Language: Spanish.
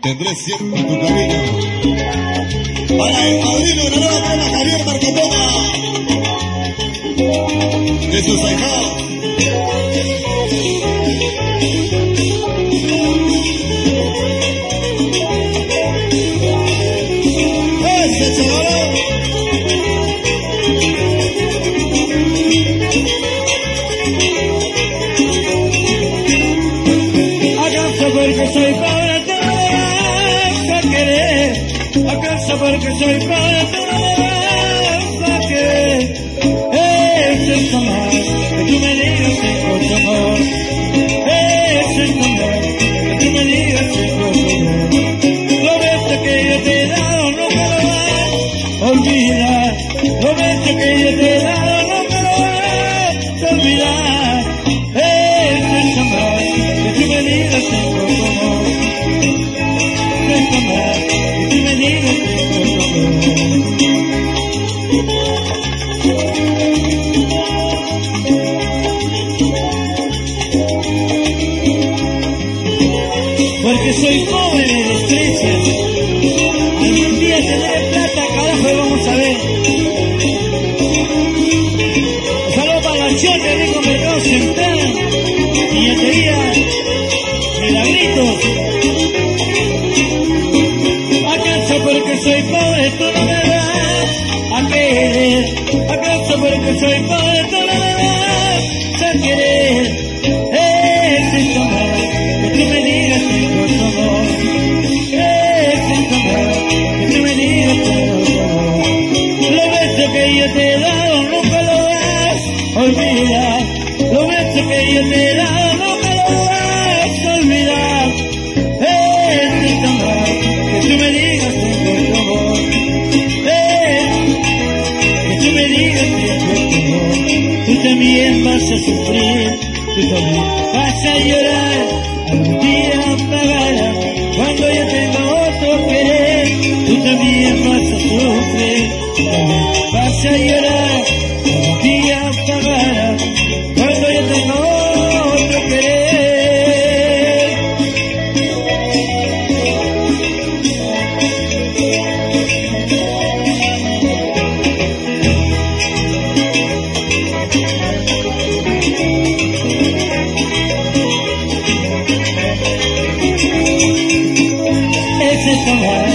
Tendré siempre tu cariño. Para el padrino de la nueva crema, Javier Marcatona, de sus ahijados. ¡Ese chaval! ¿Acaso porque soy pobre tú no me vas a querer? ¿Acaso porque soy pobre tú no me vas a querer? Es esto más que tú me digas sin otro amor. Es esto más que tú me digas sin otro amor. Lo beso que yo te he dado nunca lo vas a olvidar. Lo beso que yo te he dado nunca lo vas a olvidar. Es esto más que tú me digas sin otro amor. Es esto más que tú me digas sin otro amor. Porque soy pobre de desprecias. Algún día tendré plata, carajo, y vamos a ver. Saludos para la Chota, rico mercado central, billetería, milagritos. ¿Acaso porque soy pobre tú no me vas a querer? ¿Acaso porque soy pobre tú no me vas a querer? Es esto más que tú me digas sin otro amor. Es esto más que tú me digas sin otro amor. Los besos que yo te he dado nunca lo vas a olvidar. Los besos que yo te he dado nunca lo vas a olvidar. Es esto más que tú me digas sin otro amor. Que tú me digas sin otro amor. Tú también vas a sufrir. Tú también vas a llorar, algún día pagarás cuando yo tenga otro querer. Tú también vas a sufrir, tú también vas a llorar, algún día pagarás cuando yo tenga otro querer. It's